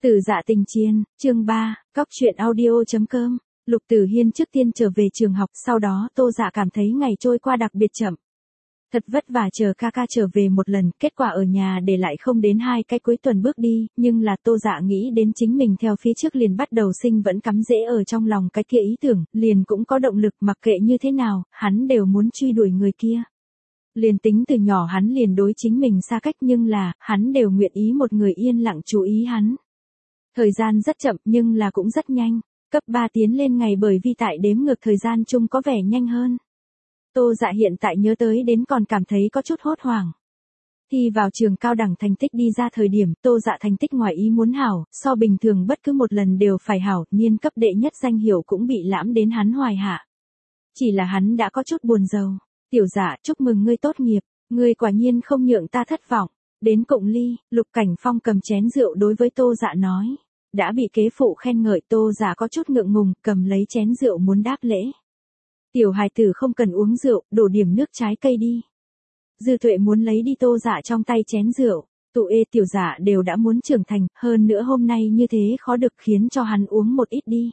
Tử Dạ Tình Chiên, chương 3, Cóc truyện audio.com. Lục Tử Hiên trước tiên trở về trường học, sau đó Tô Dạ cảm thấy ngày trôi qua đặc biệt chậm. Thật vất vả chờ ca ca trở về một lần, kết quả ở nhà để lại không đến 2 cái cuối tuần bước đi, nhưng là Tô Dạ nghĩ đến chính mình theo phía trước liền bắt đầu sinh vẫn cắm rễ ở trong lòng cái kia ý tưởng, liền cũng có động lực, mặc kệ như thế nào, hắn đều muốn truy đuổi người kia. Liền tính từ nhỏ hắn liền đối chính mình xa cách, nhưng là, hắn đều nguyện ý một người yên lặng chú ý hắn. Thời gian rất chậm nhưng là cũng rất nhanh, cấp 3 tiến lên ngày bởi vì tại đếm ngược thời gian chung có vẻ nhanh hơn. Tô Dạ hiện tại nhớ tới đến còn cảm thấy có chút hốt hoảng. Thi vào trường cao đẳng thành tích đi ra thời điểm, Tô Dạ thành tích ngoài ý muốn hảo, so bình thường bất cứ một lần đều phải hảo, niên cấp đệ nhất danh hiệu cũng bị lãm đến hắn hoài hạ. Chỉ là hắn đã có chút buồn rầu. Tiểu Dạ, chúc mừng ngươi tốt nghiệp, ngươi quả nhiên không nhượng ta thất vọng. Đến cụng ly, Lục Cảnh Phong cầm chén rượu đối với Tô Dạ nói. Đã bị kế phụ khen ngợi, Tô Dạ có chút ngượng ngùng, cầm lấy chén rượu muốn đáp lễ. Tiểu hài tử không cần uống rượu, đổ điểm nước trái cây đi. Dư Tuệ muốn lấy đi Tô Dạ trong tay chén rượu. Tụ ê, Tiểu Dạ đều đã muốn trưởng thành, hơn nữa hôm nay như thế khó được, khiến cho hắn uống một ít đi.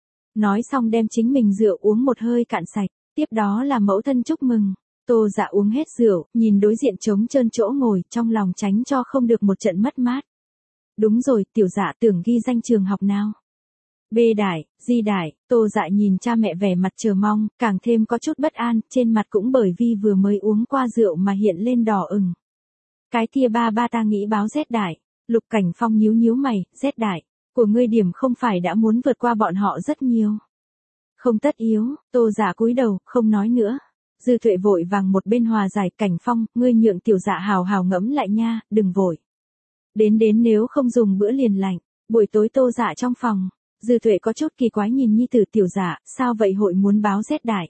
Nói xong đem chính mình rượu uống một hơi cạn sạch, tiếp đó là mẫu thân chúc mừng. Tô Dạ uống hết rượu, nhìn đối diện trống trơn chỗ ngồi, trong lòng tránh cho không được một trận mất mát. Đúng rồi, Tiểu Dạ tưởng ghi danh trường học nào? B đại, Di đại. Tô Dạ nhìn cha mẹ vẻ mặt chờ mong, càng thêm có chút bất an, trên mặt cũng bởi vì vừa mới uống qua rượu mà hiện lên đỏ ửng. Cái kia ba ta nghĩ báo Z đại. Lục Cảnh Phong nhíu nhíu mày, Z đại, của ngươi điểm không phải đã muốn vượt qua bọn họ rất nhiều. Không tất yếu. Tô Dạ cúi đầu, không nói nữa. Dư Tuệ vội vàng một bên hòa giải, Cảnh Phong, ngươi nhượng Tiểu Dạ hào hào ngẫm lại nha, đừng vội. Đến nếu không dùng bữa liền lạnh. Buổi tối Tô Dạ trong phòng, Dư Tuệ có chút kỳ quái nhìn nhi tử. Tiểu Dạ, sao vậy hội muốn báo Z đại?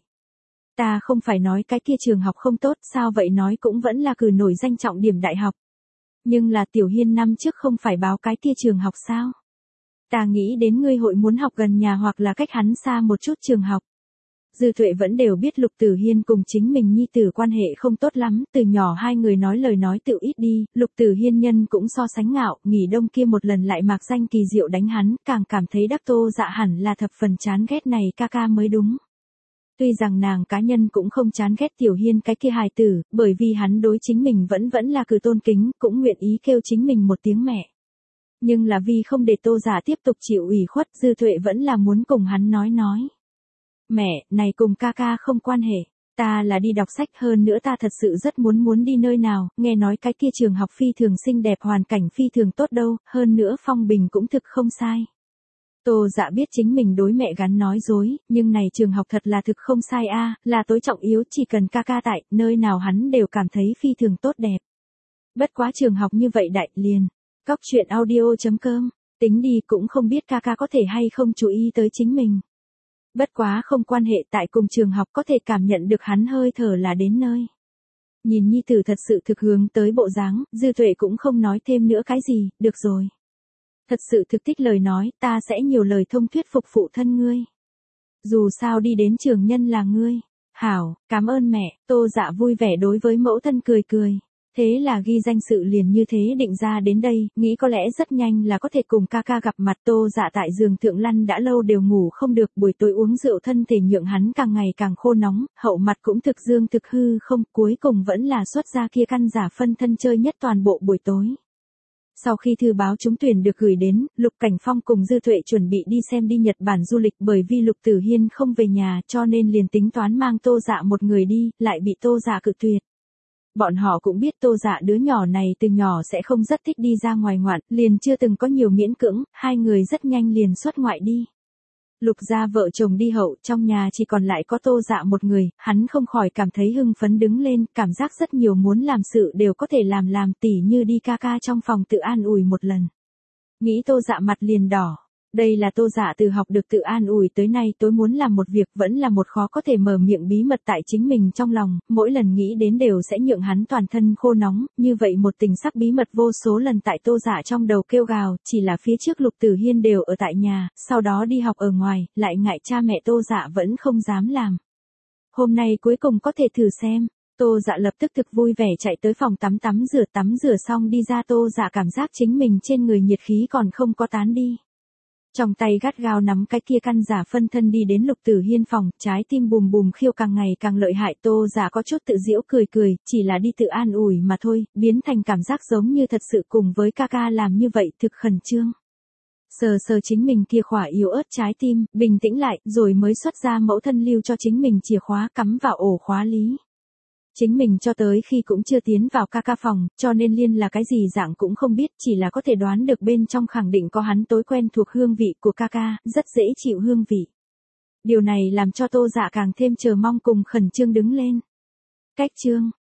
Ta không phải nói cái kia trường học không tốt, sao vậy nói cũng vẫn là cử nổi danh trọng điểm đại học. Nhưng là Tiểu Hiên năm trước không phải báo cái kia trường học sao? Ta nghĩ đến ngươi hội muốn học gần nhà hoặc là cách hắn xa một chút trường học. Dư Tuệ vẫn đều biết Lục Tử Hiên cùng chính mình nhi tử quan hệ không tốt lắm, từ nhỏ hai người nói lời nói tự ít đi, Lục Tử Hiên nhân cũng so sánh ngạo, nghỉ đông kia một lần lại mạc danh kỳ diệu đánh hắn, càng cảm thấy đắc Tô Dạ hẳn là thập phần chán ghét này ca ca mới đúng. Tuy rằng nàng cá nhân cũng không chán ghét Tiểu Hiên cái kia hài tử, bởi vì hắn đối chính mình vẫn là cử tôn kính, cũng nguyện ý kêu chính mình một tiếng mẹ. Nhưng là vì không để Tô Dạ tiếp tục chịu ủy khuất, Dư Tuệ vẫn là muốn cùng hắn nói. Mẹ, này cùng ca ca không quan hệ. Ta là đi đọc sách, hơn nữa ta thật sự rất muốn đi nơi nào, nghe nói cái kia trường học phi thường xinh đẹp, hoàn cảnh phi thường tốt đâu, hơn nữa phong bình cũng thực không sai. Tô Dạ biết chính mình đối mẹ gắn nói dối, nhưng này trường học thật là thực không sai a, là tối trọng yếu, chỉ cần ca ca tại, nơi nào hắn đều cảm thấy phi thường tốt đẹp. Bất quá trường học như vậy đại liền. Cóc truyện audio.com, tính đi cũng không biết ca ca có thể hay không chú ý tới chính mình. Bất quá không quan hệ, tại cùng trường học có thể cảm nhận được hắn hơi thở là đến nơi. Nhìn nhi tử thật sự thực hướng tới bộ dáng, Dư Tuệ cũng không nói thêm nữa cái gì, được rồi. Thật sự thực thích lời nói, ta sẽ nhiều lời thông thuyết phục phụ thân ngươi. Dù sao đi đến trường nhân là ngươi. Hảo, cảm ơn mẹ. Tô Dạ vui vẻ đối với mẫu thân cười. Thế là ghi danh sự liền như thế định ra đến đây, nghĩ có lẽ rất nhanh là có thể cùng ca ca gặp mặt. Tô Dạ tại giường thượng lăn đã lâu đều ngủ không được, buổi tối uống rượu thân thể nhượng hắn càng ngày càng khô nóng, hậu mặt cũng thực dương thực hư không, cuối cùng vẫn là xuất ra kia căn giả phân thân chơi nhất toàn bộ buổi tối. Sau khi thư báo trúng tuyển được gửi đến, Lục Cảnh Phong cùng Dư Tuệ chuẩn bị đi Nhật Bản du lịch, bởi vì Lục Tử Hiên không về nhà cho nên liền tính toán mang Tô Dạ một người đi, lại bị Tô Dạ cự tuyệt. Bọn họ cũng biết Tô Dạ đứa nhỏ này từ nhỏ sẽ không rất thích đi ra ngoài ngoạn, liền chưa từng có nhiều miễn cưỡng, hai người rất nhanh liền xuất ngoại đi. Lục gia vợ chồng đi hậu, trong nhà chỉ còn lại có Tô Dạ một người, hắn không khỏi cảm thấy hưng phấn đứng lên, cảm giác rất nhiều muốn làm sự đều có thể làm tỉ như đi ca ca trong phòng tự an ủi một lần. Nghĩ Tô Dạ mặt liền đỏ. Đây là Tô Dạ từ học được tự an ủi tới nay, tối muốn làm một việc vẫn là một khó có thể mở miệng bí mật tại chính mình trong lòng, mỗi lần nghĩ đến đều sẽ nhượng hắn toàn thân khô nóng, như vậy một tình sắc bí mật vô số lần tại Tô Dạ trong đầu kêu gào, chỉ là phía trước Lục Tử Hiên đều ở tại nhà, sau đó đi học ở ngoài, lại ngại cha mẹ Tô Dạ vẫn không dám làm. Hôm nay cuối cùng có thể thử xem. Tô Dạ lập tức thực vui vẻ chạy tới phòng tắm rửa xong đi ra. Tô Dạ cảm giác chính mình trên người nhiệt khí còn không có tán đi. Trong tay gắt gao nắm cái kia căn giả phân thân đi đến Lục Tử Hiên phòng, trái tim bùm bùm khiêu càng ngày càng lợi hại. Tô Dạ có chút tự giễu cười, chỉ là đi tự an ủi mà thôi, biến thành cảm giác giống như thật sự cùng với ca ca làm như vậy thực khẩn trương. Sờ chính mình kia khỏa yếu ớt trái tim, bình tĩnh lại, rồi mới xuất ra mẫu thân lưu cho chính mình chìa khóa cắm vào ổ khóa lý. Chính mình cho tới khi cũng chưa tiến vào ca ca phòng, cho nên liên là cái gì dạng cũng không biết, chỉ là có thể đoán được bên trong khẳng định có hắn tối quen thuộc hương vị của ca ca, rất dễ chịu hương vị. Điều này làm cho Tô Dạ càng thêm chờ mong cùng khẩn trương đứng lên. Cách chương